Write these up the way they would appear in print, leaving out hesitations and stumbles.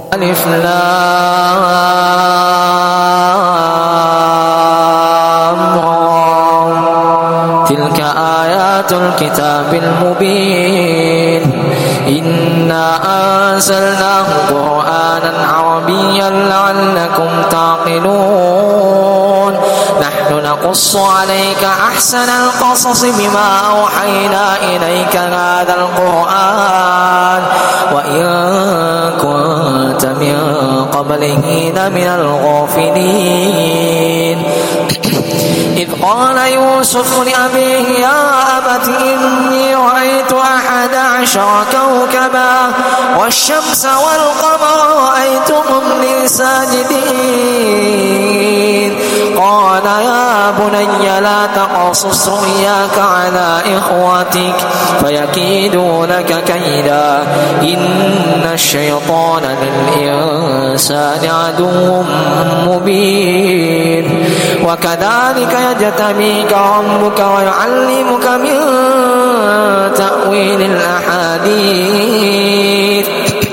ألف لام را تلك آيات الكتاب المبين إنا أنزلناه قرآنا عربيا لعلكم تعقلون نحن نقص عليك أحسن القصص بما أوحينا إليك هذا القرآن وإن كنت من قبله لمن الغافلين إذ قال يوسف لأبيه يا أبت إني رأيت 11 كوكبا والشمس والقمر رأيتهم لي ساجدين قال يا بني لا تقصص رؤياك على إخوتك فيكيدوا لك كيدا إن الشيطان للإنسان عدو مبين وكذلك يجتبيك ربك ويعلمك من تأويل الأحاديث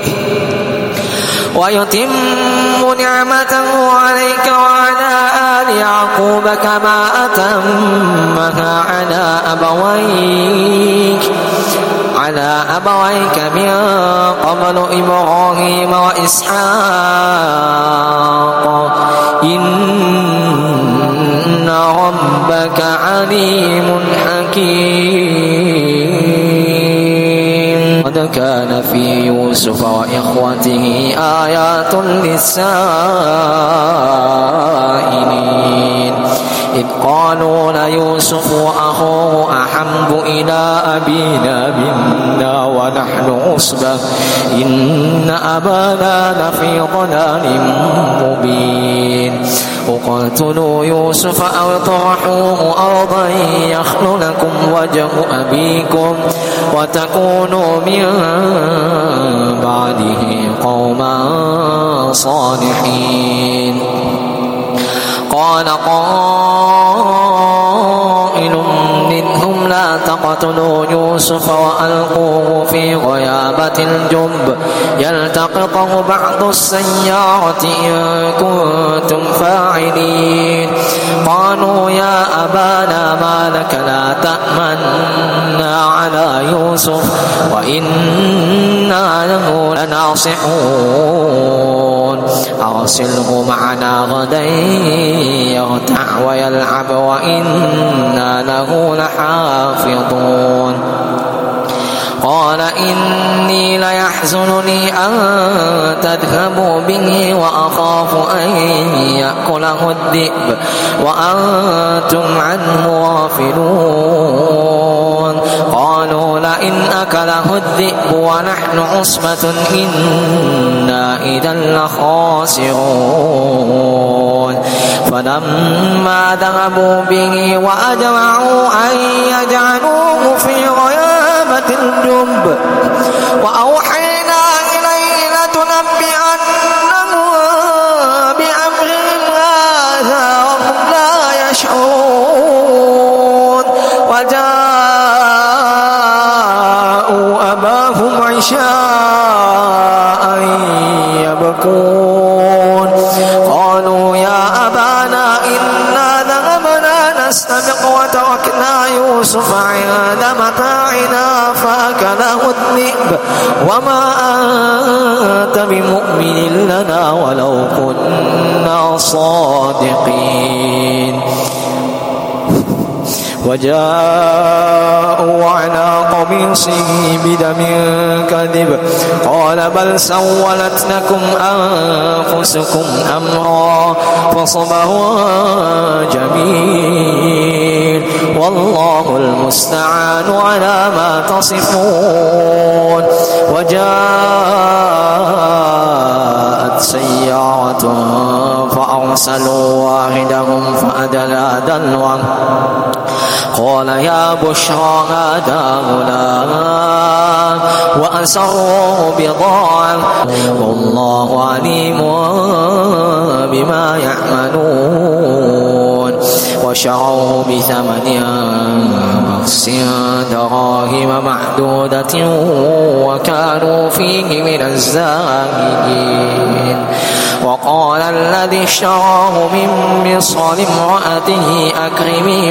ويتم نعمته عليك وعلى آل يعقوب كما أتمها على أبويك من قبل إبراهيم وإسحاق إن ربك عليم حكيم قد كان في يوسف وإخوته آيات للسائلين إذ قالوا ليوسف وأخوه أحب إلى أبينا منا ونحن عصبة إن أبانا لفي ضلال مبين اقتلوا يوسف أو اطرحوه أرضا يخل لكم وجه أبيكم وتكونوا من بعده قوما صالحين قال قائل منهم لا تقتلوا يوسف وألقوه في غيابة الجب يلتقطه بعض السيارة إن كنتم فاعلين قالوا يا أبانا ما لك لا تأمنا على يوسف وإنا له لناصحون أرسله معنا غدا يرتع ويلعب وإنا له لحافظون قال إني ليحزنني أن تذهبوا به وأخاف أن يأكله الذئب وأنتم عنه غافلون قالوا لئن أكله الذئب ونحن عصبة إنا إذا لخاسرون فلما ذهبوا به وأجمعوا أن يجعلوه في غيابة الجب وأوحينا إليه لتنبئنهم بأمرهم هذا وهم لا يشعرون وجاءوا أباهم عشاء يبكون قالوا يا أبانا إنا ذهبنا نستبق وتركنا يوسف عند متاعنا فأكله الذئب وما أنت بمؤمن لنا ولو كنا صادقين وجاءوا على قميصه بدم كذب قال بل سولت لكم أنفسكم أمرا فصبر جميل والله المستعان على ما تصفون وجاءت سيارة فأرسلوا واحدهم فأدلى دلوه قال يا بشرى هذا غلام وأسروه بضاعة والله عليم بما يعملون وشروه بثمن بخس دراهم معدودة وكانوا فيه من الزاهدين. وقال الذي اشتراه من مصر لامرأته أكرمي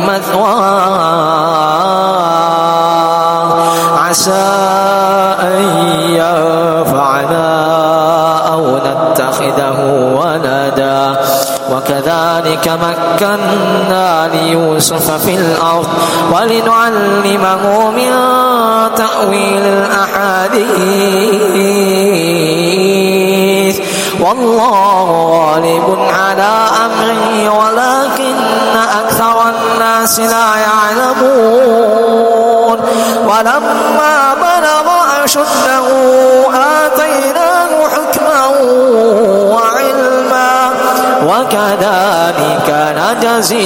مثواه عسى أن ينفعنا أو نتخذه ولدا وكذلك مكنا ليوسف في الأرض ولنعلمه من تأويل الأحاديث والله غالب على أمره ولكن أكثر الناس لا يعلمون. ولما بلغ أشده آتيناه حكما وعلما وكذلك نجزي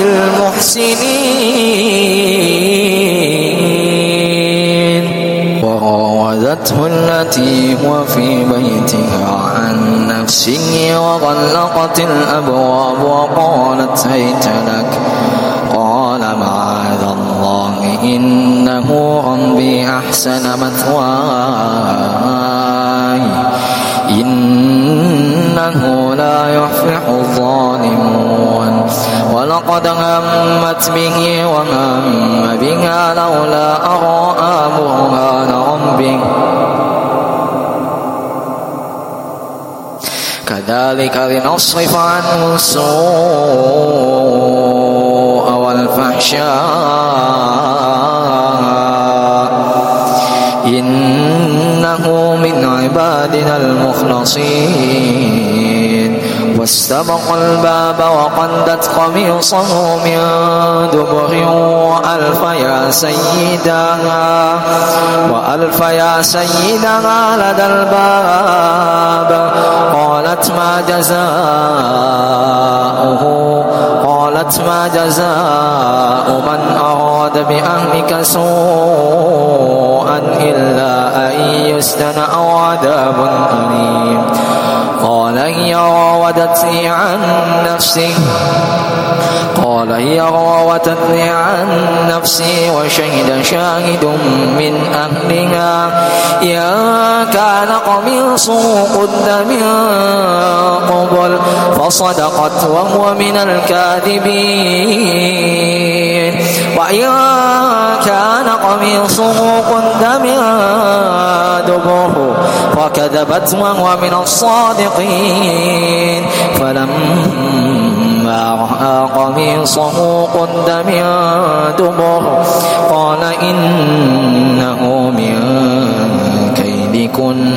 المحسنين. وراودته التي هو في بيتها عن نفسه وغلقت الأبواب وقالت هيت لك قال معاذ الله إنه ربي أحسن مثواي إنه لا يفلح الظالمون. ولقد همت به وهم بها لولا أن رأى برهان ربه كذلك لنصرف عنه السوء والفحشاء إنه من عبادنا المخلصين. واستبق الباب وقدت قميصه من دبر وألف يا سيدها لدى الباب قالت ما جزاء من أراد بأهلك سوءا إلا أن يسجن أو عذاب أليم. قال هي راودتني عن نفسي وشهد شاهد من أهلها إن كان قميصه قد من قبل فصدقت وهو من الكاذبين وإن كان قميصه قد من دبر فكذبت وهو من الصادقين. فلما رأى قميصه قد من دبر قال إنه من كيدكن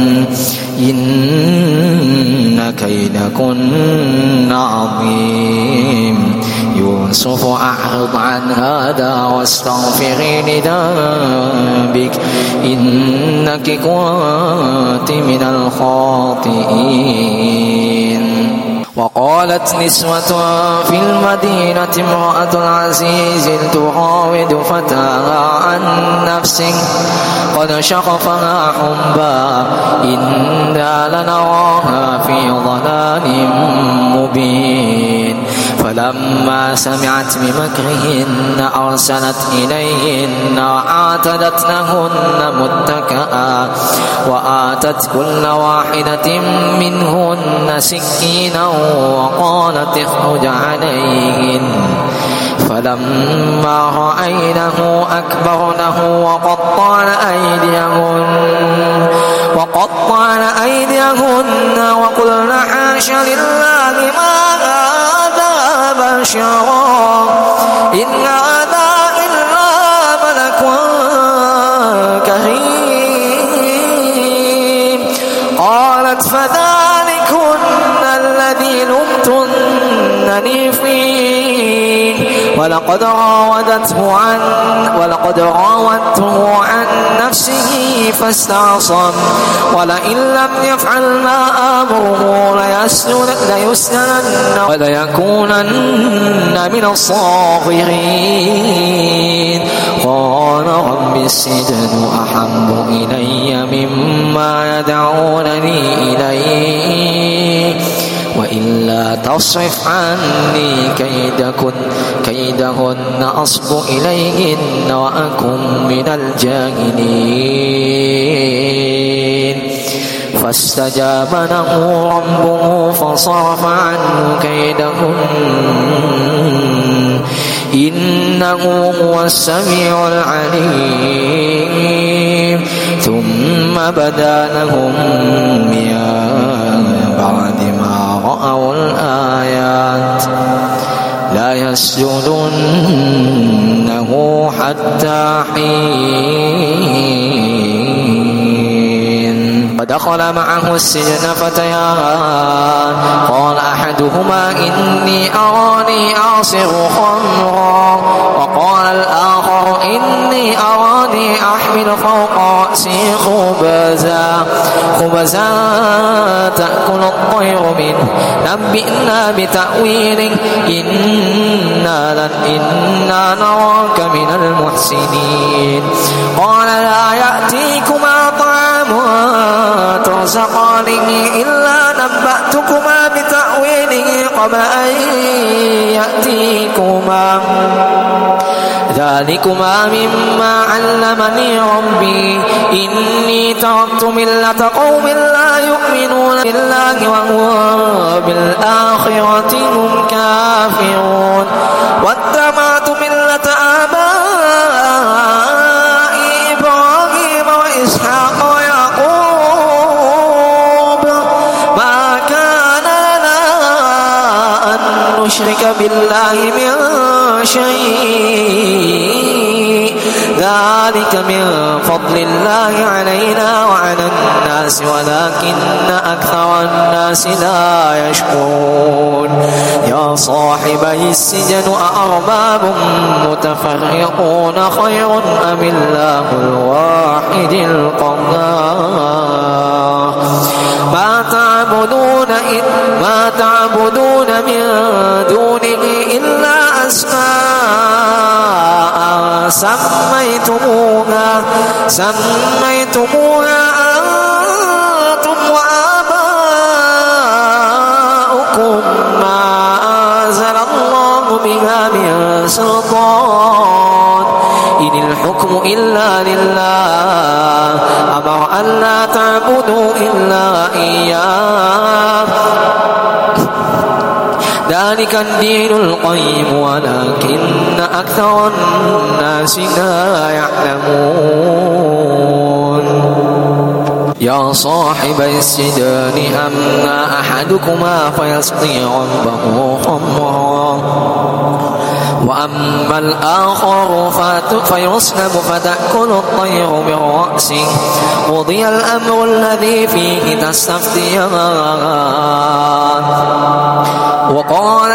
إن كيدكن عظيم. يوسف أعرض عن هذا واستغفري لذنبك إنك كنت من الخاطئين. وقالت نسوة في المدينة امرأة العزيز تراود فتاها عن نفسه قد شغفها حبا إنا لنراها في ضلال مبين. فلما سمعت بمكرهن أرسلت إليهن وأعتدت لهن متكئا وآتت كل واحدة منهن سكينا وقالت اخرج عليهن. فلما رأينه أكبرنه وقطعن أيديهن وقلن حاش لله ما هذا بشرا إن هذا إلا ملك كريم. قالت فذلكن الذي لمتنني فيه ولقد راودته عن نفسه فاستعصم ولئن لم يفعل ما آمره ليسجنن وليكونن من الصاغرين. قال رب السجن أحب إلي مما يدعونني إليه وإلا إلا تصرف عني كيدهن أصب إليهن وأكن من الجاهلين فاستجاب له ربه فصرف عنه كيدهن إنه هو السميع العليم ثم بدا لهم من بعد ما رأوا الآيات لا يسجننه حتى حين ودخل معه السجن فتيان قال أحدهما إني أراني أعصر خمرا وقال الآخر إني أراني أحمل فوق رأسي خبزا تأكل الطير منه نبئنا بتأويله إنا نراك من المحسنين قال لا يأتيكما طعام ترزقانه إلا نبأتكما بتأويله قبل أن يأتيكما ذلكما مما علمني ربي إني تركت ملة قوم لا يؤمنون بالله وهم بالآخرة هم كافرون واتبعت ملة آبائي إبراهيم وإسحاق ويعقوب ما كان لنا أن نشرك بالله من شيء ذلك من فضل الله علينا وعلى الناس ولكن أكثر الناس لا يشكرون يا صاحبي السجن أأرباب متفرقون خير أم الله الواحد القهار ما تعبدون من دونه إلا أسماء سميتموها أنتم وآباؤكم ما أنزل الله بها من سلطان إن الحكم إلا لله أمر أن لا تعبدوا إلا إياه ذلك الدين القيم ولكن أكثر الناس لا يعلمون يا صاحب السجن أما أحدكما فيسقي ربه خمرا وأما الآخر فيصلب فتأكل الطير من رأسه قضي الأمر الذي فيه تستفتيان وقال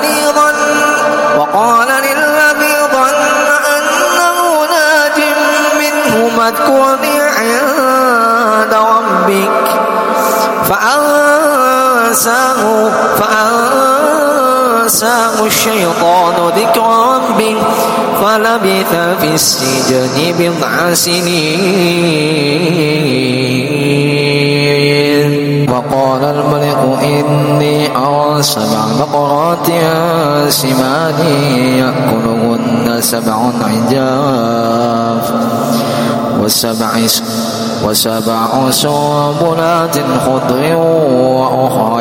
للذي ظن أنه ناج منه اذكرني عند ربك فأنساه الشيطان ذكر ربه فلبث في السجن بضع سنين وقال الملك إني أرى 7 بقرات سمان يأكلهن 7 عجاف وسبع سنبلات خضر وأخرى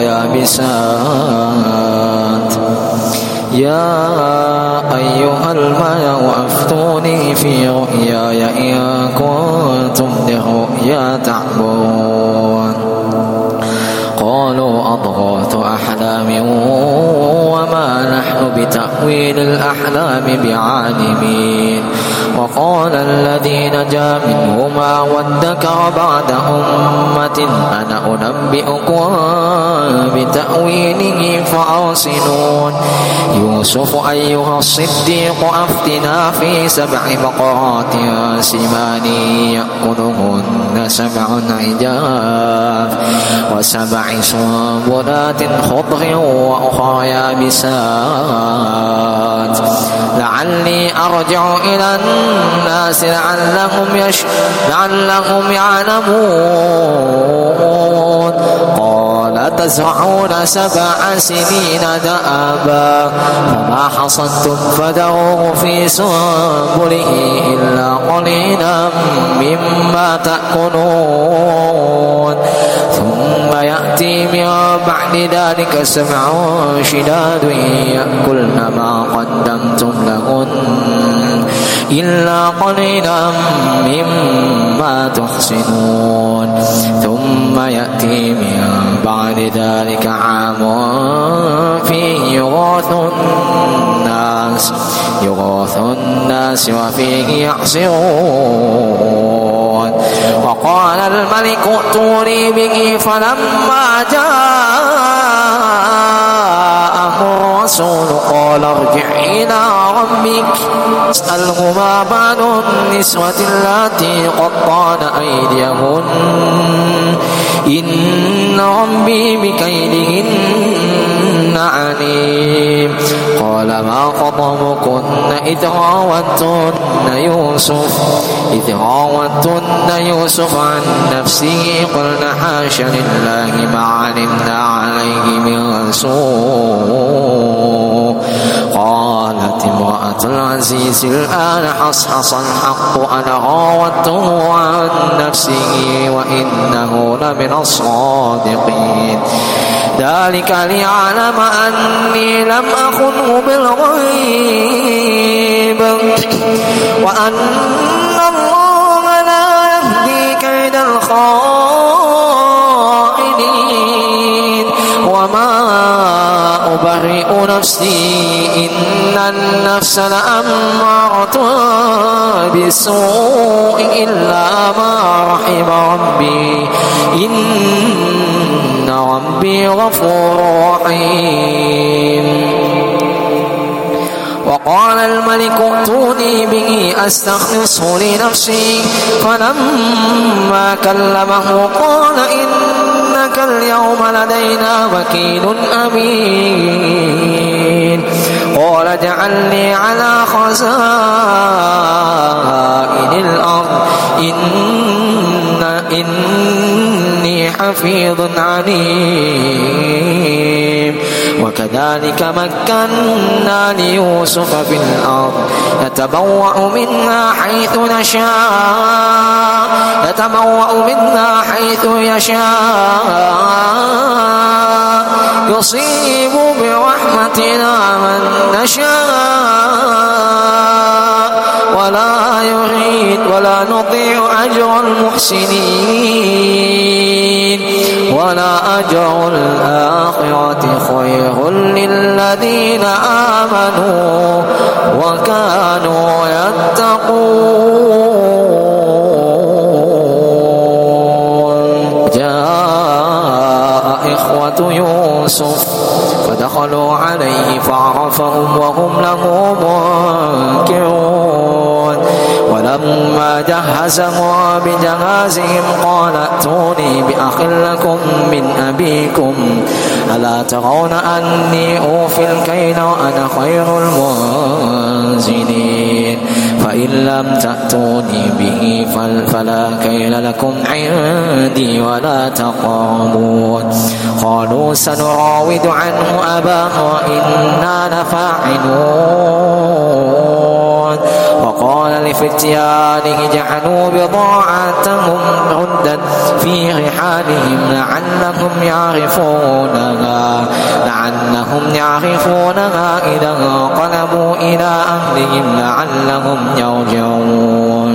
يابسات يا أيها الملأ أفتوني في رؤياي إن كنتم للرؤيا تعبرون قالوا أضغاث أحلام وما نحن بتأويل الأحلام بعالمين وقال الذي نجا منهما وادكر بعد أمة أنا أنبئكم بتأويله فأرسلون يوسف أيها الصديق أفتنا في 7 بقرات سمان يأكلهن 7 عجاف و7 سنبلات خضر وأخرى يابسات لعلي أرجع إلى الناس لعلهم يعلمون قال تزرعون 7 سنين دأبا فما حصدتم فذروه في سنبله إلا قليلا مما تأكلون ثم يأتي من بعد ذلك 7 شداد يأكلن ما قدمتم لهن إلا قليلا مما تحسنون ثم يأتي من بعد ذلك عام فيه يغاث الناس وفيه يعصرون وقال الملك ائتوني به فلما جاءه الرسول قال ارجع إلى ربك اسأله ما بال النسوة اللاتي قطعن أيديهن إن ربي بكيدهن عليم قال ما خطبكن إذ راوتن يوسف عن نفسه قلن حاش لله ما علمنا عليه من سوء قالت امرأة العزيز الآن حصحص الحق أنا راودته عن نفسه وإنه لمن الصادقين ذلك ليعلم أني لم أخنه بالغيب وأن الله لا يهدي كيد الخائنين وما أبرئ نفسي إن النفس لأمارة بالسوء إلا ما رحم ربي إن ربي غفور رحيم وقال الملك ائتوني به أستخلصه لنفسي فلما كلمه قال إنك اليوم لدينا وكيل أمين قال اجعلني على خزائن الأرض إني حفيظ عليم وكذلك مكنا ليوسف في الأرض يتبوأ منها حيث يشاء يصيب برحمتنا من نشاء ولا نضيع أجر المحسنين ولا أجر الآخرة خير للذين آمنوا وكانوا يتقون جاء إخوة يوسف فدخلوا عليه فعرفهم وهم له منكرون ولما جهزهم بجهازهم قال ائتوني بأخ لكم من أبيكم ألا ترون أني أوفي الكيل وأنا خير المنزلين فإن لم تأتوني به فلا كيل لكم عندي ولا تقربون قالوا سنراود عنه أباه وإنا لفاعلون وقال لفتيانه جعلوا بضاعتهم عدة في رحالهم لعلهم يعرفونها إذا انقلبوا إلى أهلهم لعلهم يرجعون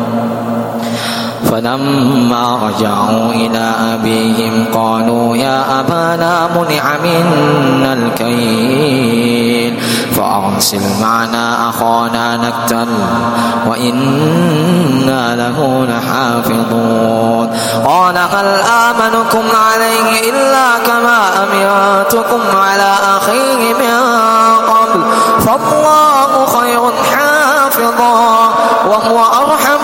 فلما رجعوا إلى أبيهم قالوا يا أبانا منع منا الكيل فأرسل معنا أخانا نكتل وإنا له لحافظون قال هل آمنكم عليه إلا كما أمنتكم على أخيه من قبل فالله خير حافظا وهو أرحم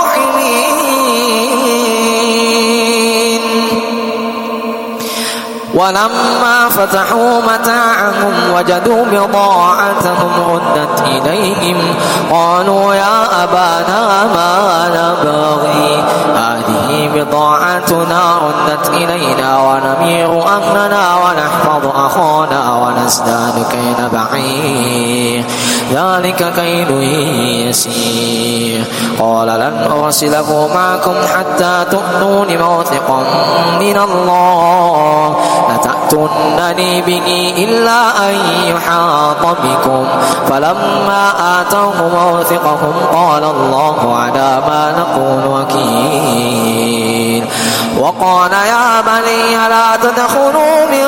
الراحمين ولما فتحوا متاعهم وجدوا بضاعتهم ردت إليهم قالوا يا أبانا ما نبغي هذه بضاعتنا ردت إلينا ونمير أهلنا ونحفظ أخانا ونزداد كيل بعير ذلك كيل يسير قال لن أرسله معكم حتى تؤتون موثقا من الله لتأتونني به إلا أن يحاط بكم فلما آتوه موثقهم قال الله على ما نقول وكيل وقال يا بني لا تدخلوا من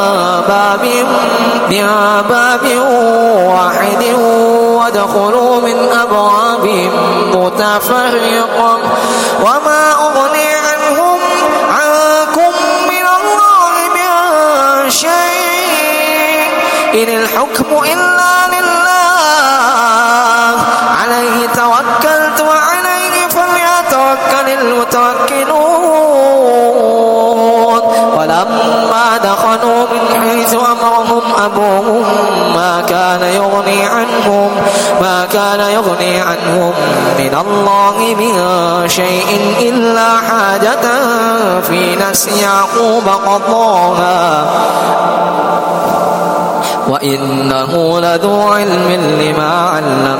باب واحد وادخلوا من أبواب متفرقة وما أغني عنكم من الله من شيء إن الحكم إلا لله عليه توكلت وعليه فليتوكل المتوكلون ولما دخلوا من حيث أمرهم أبوهم ما كان يغني عنهم من الله من شيء إلا حاجة في نفس يعقوب قضاها وإنه لذو علم لما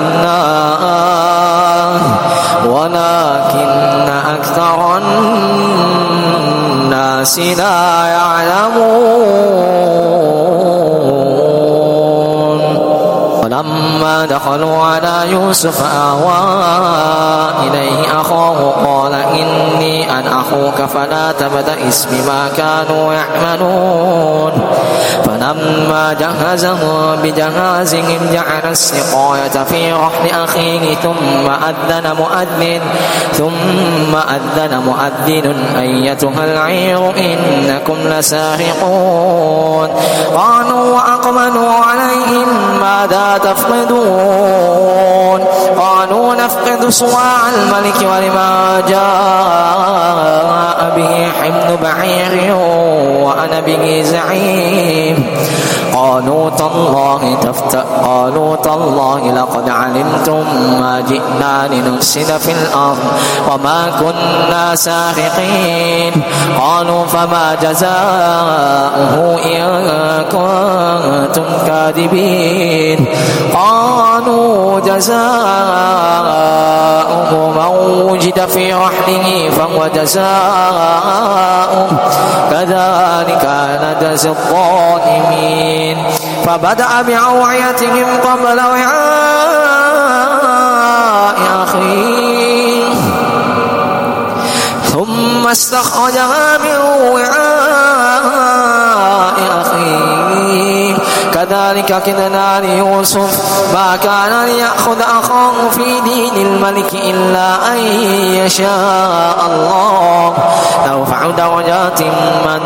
علمناه ولكن أكثر الناس لا يعلمون ولما دخلوا على يوسف آوى إليه أخاه قال إني أنا أخوك فلا تبتئس بما كانوا يعملون فلما جهزهم بجهازهم جعل السقاية في رحل أخيه ثم أذن مؤذن أيتها العير إنكم لسارقون قالوا وأقبلوا عليهم ماذا تفقدون قالوا نفقد صواع الملك ولما جاء به حمل بعير وأنا به زعيم قالوا تالله لقد علمتم ما جئنا لنفسد في الأرض وما كنا سارقين قالوا فما جزاؤه إن كنتم كاذبين قالوا جزاؤه من وجد في رحله فهو جزاؤه كذلك نجزي الظالمين فبدأ بأوعيتهم قبل وعاء أخيه ثم استخرجها من وعاء أخيه كذلك كدنا ليوسف ما كان ليأخذ أخاه في دين الملك إلا أن يشاء الله نرفع درجات من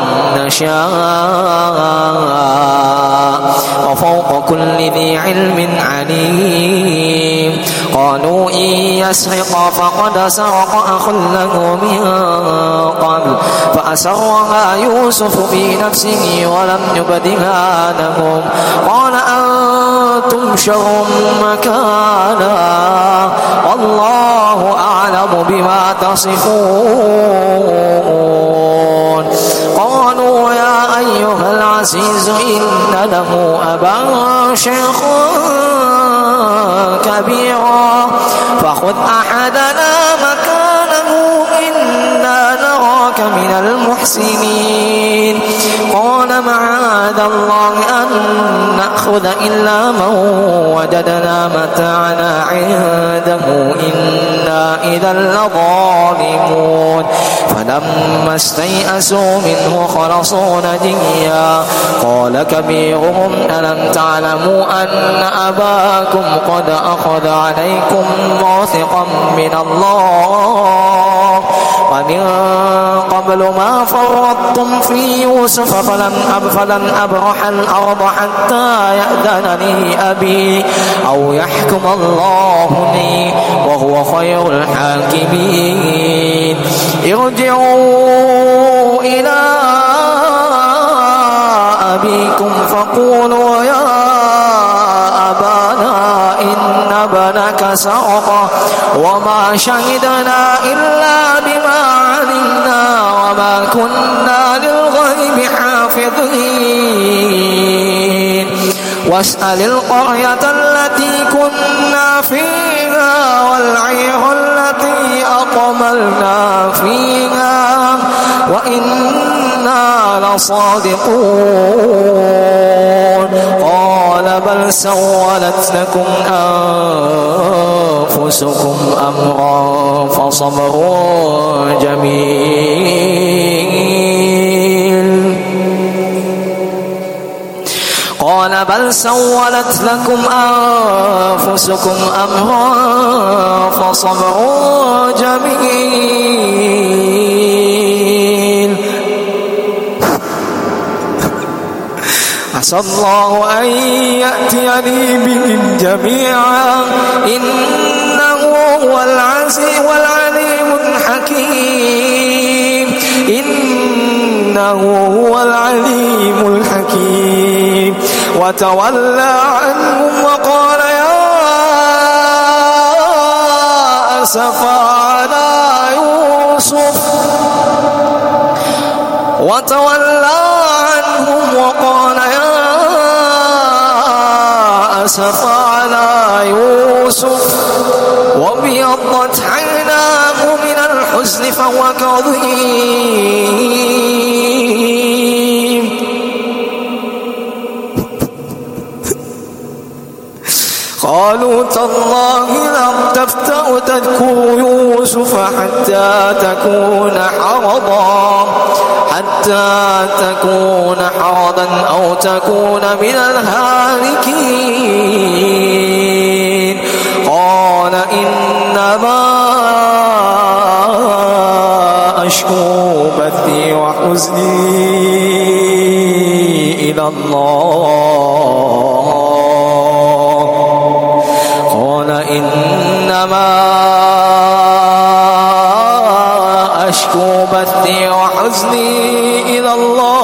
نشاء وفوق كل ذي علم عليم قالوا إن يسرق فقد سرق أخ له من قبل فأسرها يوسف في نفسه ولم يبدها لهم قال أنتم شر مكانا والله أعلم بما تصفون قالوا يا أيها العزيز إن له أبا شيخا كبيرا فخذ أحدنا مكانه إنا نراك من المحسنين قال معاذ الله أن نأخذ إلا من وجدنا متاعنا عنده إنا إذا لظالمون فلما استيئسوا منه خلصوا نجيا قال كبيرهم ألم تعلموا أن أباكم قد أخذ عليكم موثقا من الله ومن قبل ما فرطتم في يوسف فلن أبرح الأرض حتى يأذن لي أبي أو يحكم الله لي وهو خير الحاكمين ارجعوا إلى فقولوا يا أبانا إن ابنك سرق وما شهدنا إلا بما علمنا وما كنا للغيب حافظين واسأل القرية التي كنا فيها والعير التي أقبلنا فيها وإنا لصادقون قال بل سولت لكم أنفسكم أمرا فصبر جميل قال بل سولت لكم أنفسكم أمرا فصبر جميل عسى الله أن يأتيني بهم جميعا إنه هو العليم الحكيم إنه هو العليم الحكيم وتولى عنهم وقال يا أسفا على يوسف وتولى عنهم وقال يا أسفا على يوسف وابيضت عيناه من الحزن فهو كظيم قالوا تالله لم تفتأ تذكر يوسف حتى تكون حرضا أو تكون من الهالكين قال إنما أشكو بثي وحزني إلى الله قال إنما أشكو بثي وحزني إلى الله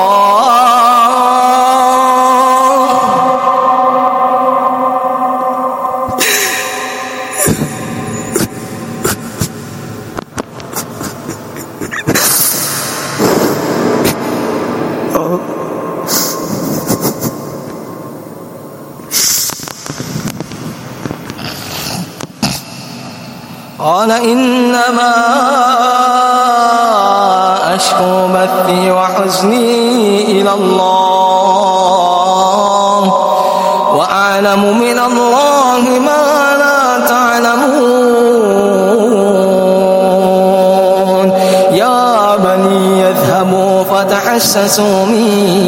قال إنما أشكو بثي وحزني إلى الله وأعلم من الله ما لا تعلمون يا بني اذهبوا فتحسسوا من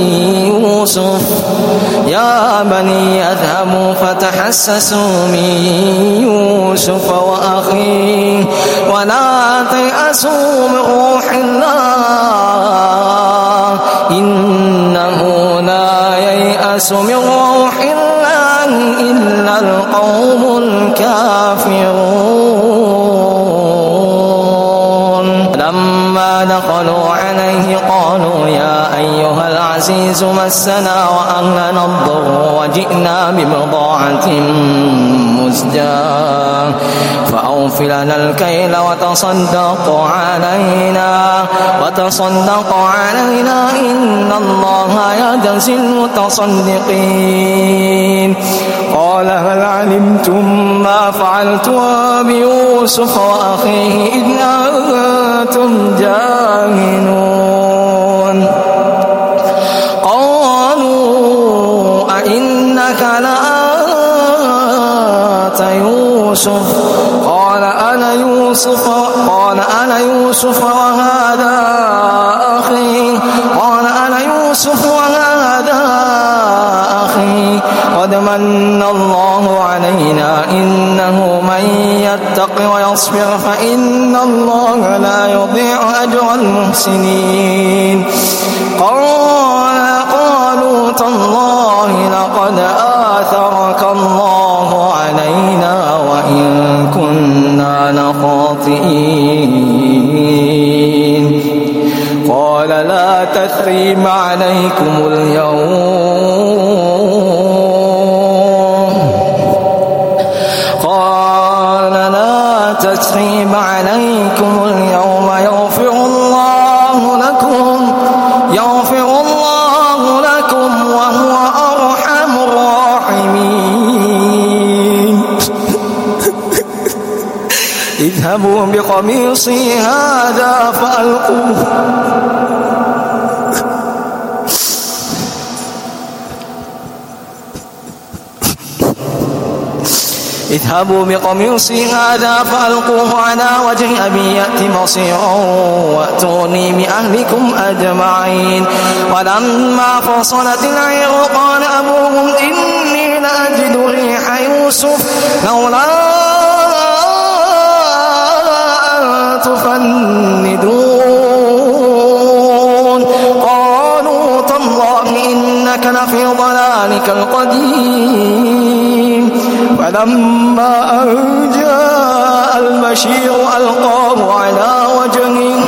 يوسف وأخيه ولا تيأسوا من روح الله إنه لا ييأس من روح الله إلا القوم الكافرون لما دخلوا عليه قالوا يا أيها العزيز مسنا وأهلنا الضر وجئنا ببضاعة مزجاة فأوف لنا الكيل وتصدق علينا إن الله يجزي المتصدقين قال هل علمتم ما فعلتم بيوسف وأخيه إذ أنتم جاهلون قالوا أئنك لأنت يوسف قال أنا يوسف وهذا أخي قد من الله علينا إنه من يتق ويصبر فإن الله لا يضيع أجر المحسنين قالوا تالله لقد آثرك الله علينا وإن كنا لخاطئين قال لا تثريب عليكم اليوم يغفر الله لكم وهو أرحم الراحمين. اذهبوا بقميصي هذا فألقوه على وجه أبي يأت بصيرا وأتوني بأهلكم أجمعين. ولما فصلت العير قال أبوهم إني لأجد ريح يوسف لولا أن تفندون. قالوا تالله إنك لفي ضلالك القديم. فلما أن جاء البشير ألقاه على وجهه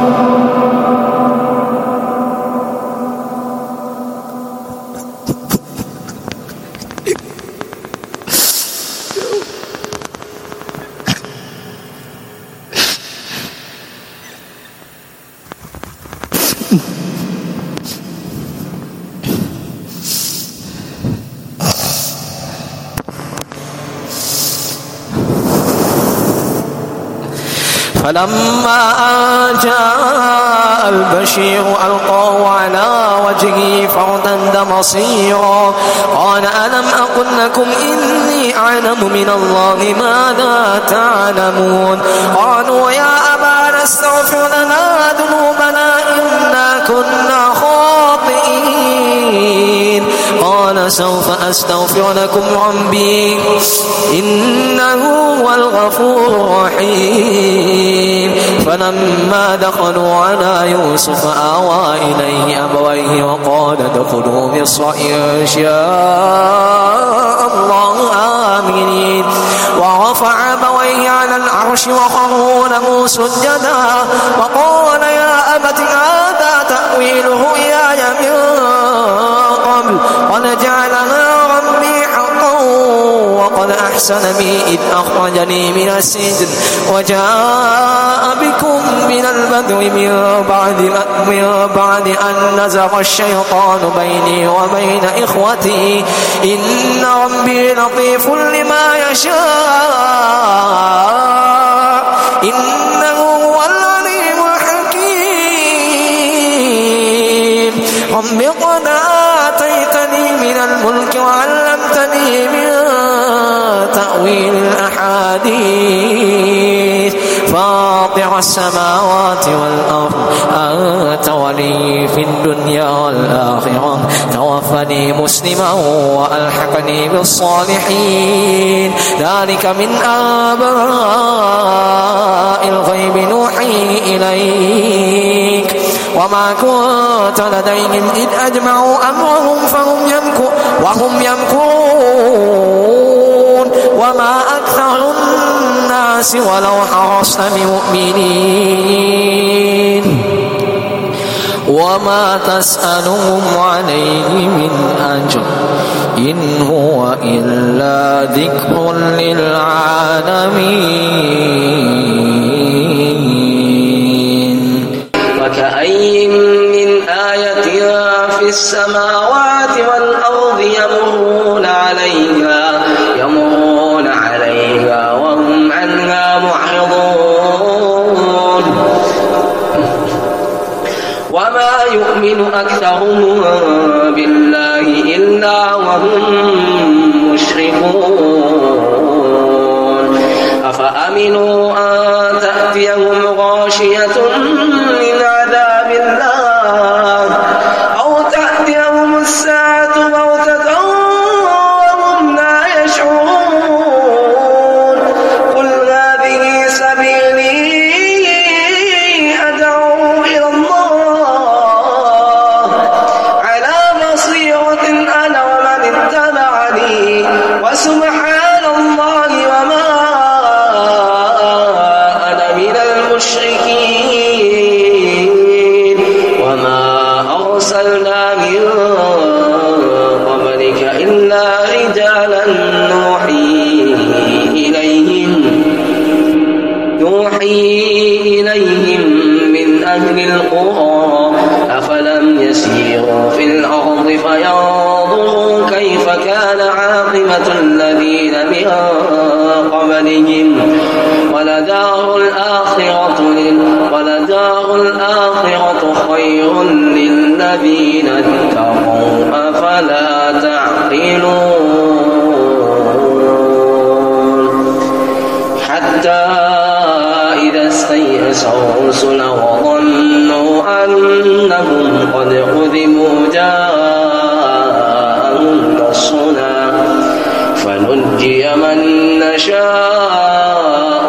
فلما أن جاء البشير ألقاه على وجهه فارتد بصيرا قال ألم أقل لكم إني أعلم من الله ما لا تعلمون. قالوا يا أبانا استغفر لنا ذنوبنا إنا كنا خاطئين. قال سوف أستغفر لكم ربي إنه هو الغفور الرحيم. فلما دخلوا على يوسف آوى إليه أبويه وقال ادخلوا مصر إن شاء الله آمنين. ورفع أبويه على العرش وخروا له سجدا وقال يا أبت هذا تأويل رؤياي من قبل قد جعلها ربي حقا وقد أحسن بي إذ أخرجني من السجن وجاء بكم من البدو من بعد أن نزغ الشيطان بيني وبين إخوتي إن ربي لطيف لما يشاء إنه هو العليم الحكيم. رب قد آتيتني من الملك وعلمتني من تأويل الأحاديث فاطر السماوات والأرض أنت ولي في الدنيا والآخرة توفني مسلما وألحقني بالصالحين. ذلك من أنباء الغيب نوحي إليك وما كنت لديهم إذ أجمعوا أمرهم وهم يمكرون وما أكثر الناس ولو حرصت بمؤمنين وما تسألهم عليه من أجر إن هو إلا ذكر للعالمين. وكأي من آية في السماوات والأرض يمرون عليها وهم عنها معرضون وما يؤمن أكثرهم بالله إلا وهم مشركون. أفأمنوا أن تأتيهم غاشية من عذاب الله أو تأتيهم الساعة بغتة وهم لا يشعرون. قل هذه سبيلي أدعو إلى الله على بصيرة أنا ومن اتبعني وسبحان الله وما أنا من المشركين. يسيروا في الأرض فينظروا كيف كان عاقبة الذين من قبلهم ولدار الآخرة خير للذين اتقوا أفلا تعقلون حتى إذا استيأس الرسل وظنوا أنهم قد كذبوا جاءهم نصرنا فنجي من نشاء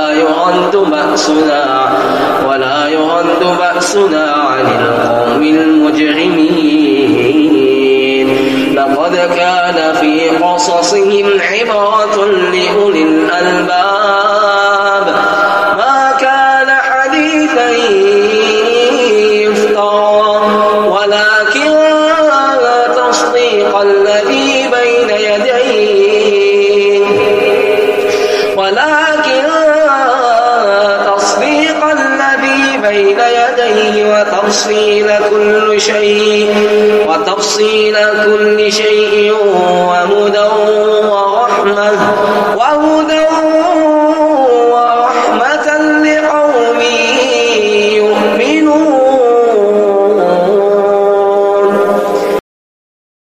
ولا يرد بأسنا عن القوم المجرمين لقد كان في قصصهم عبرة لأولي الألباب ما كان حديثا يفترى ولكن تصديق الذي بين يديه وتفصيل كل شيء وهدى ورحمة